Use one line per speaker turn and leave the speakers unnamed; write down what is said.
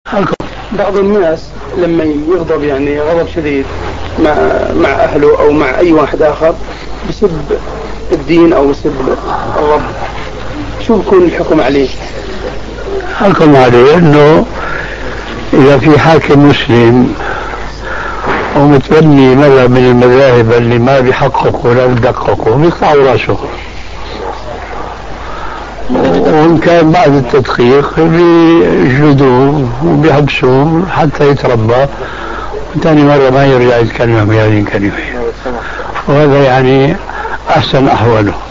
بعض الناس لما يغضب يعني غضب شديد مع أهله أو مع أي واحد آخر بسب الدين أو بسب الرب، شو بكون الحكم عليه؟
الحكم عليه أنه إذا في حاكم مسلم ومتبني مذهب من المذاهب اللي ما بيحققوا ولا بدققوا بيقطعوا راسه، وإن كان بعد التدقيق بيجلدوه وبيحبسوه حتى يتربى وثاني مرة ما يرجع يتكلم بهذه الكلمة، وهذا يعني أحسن أحواله.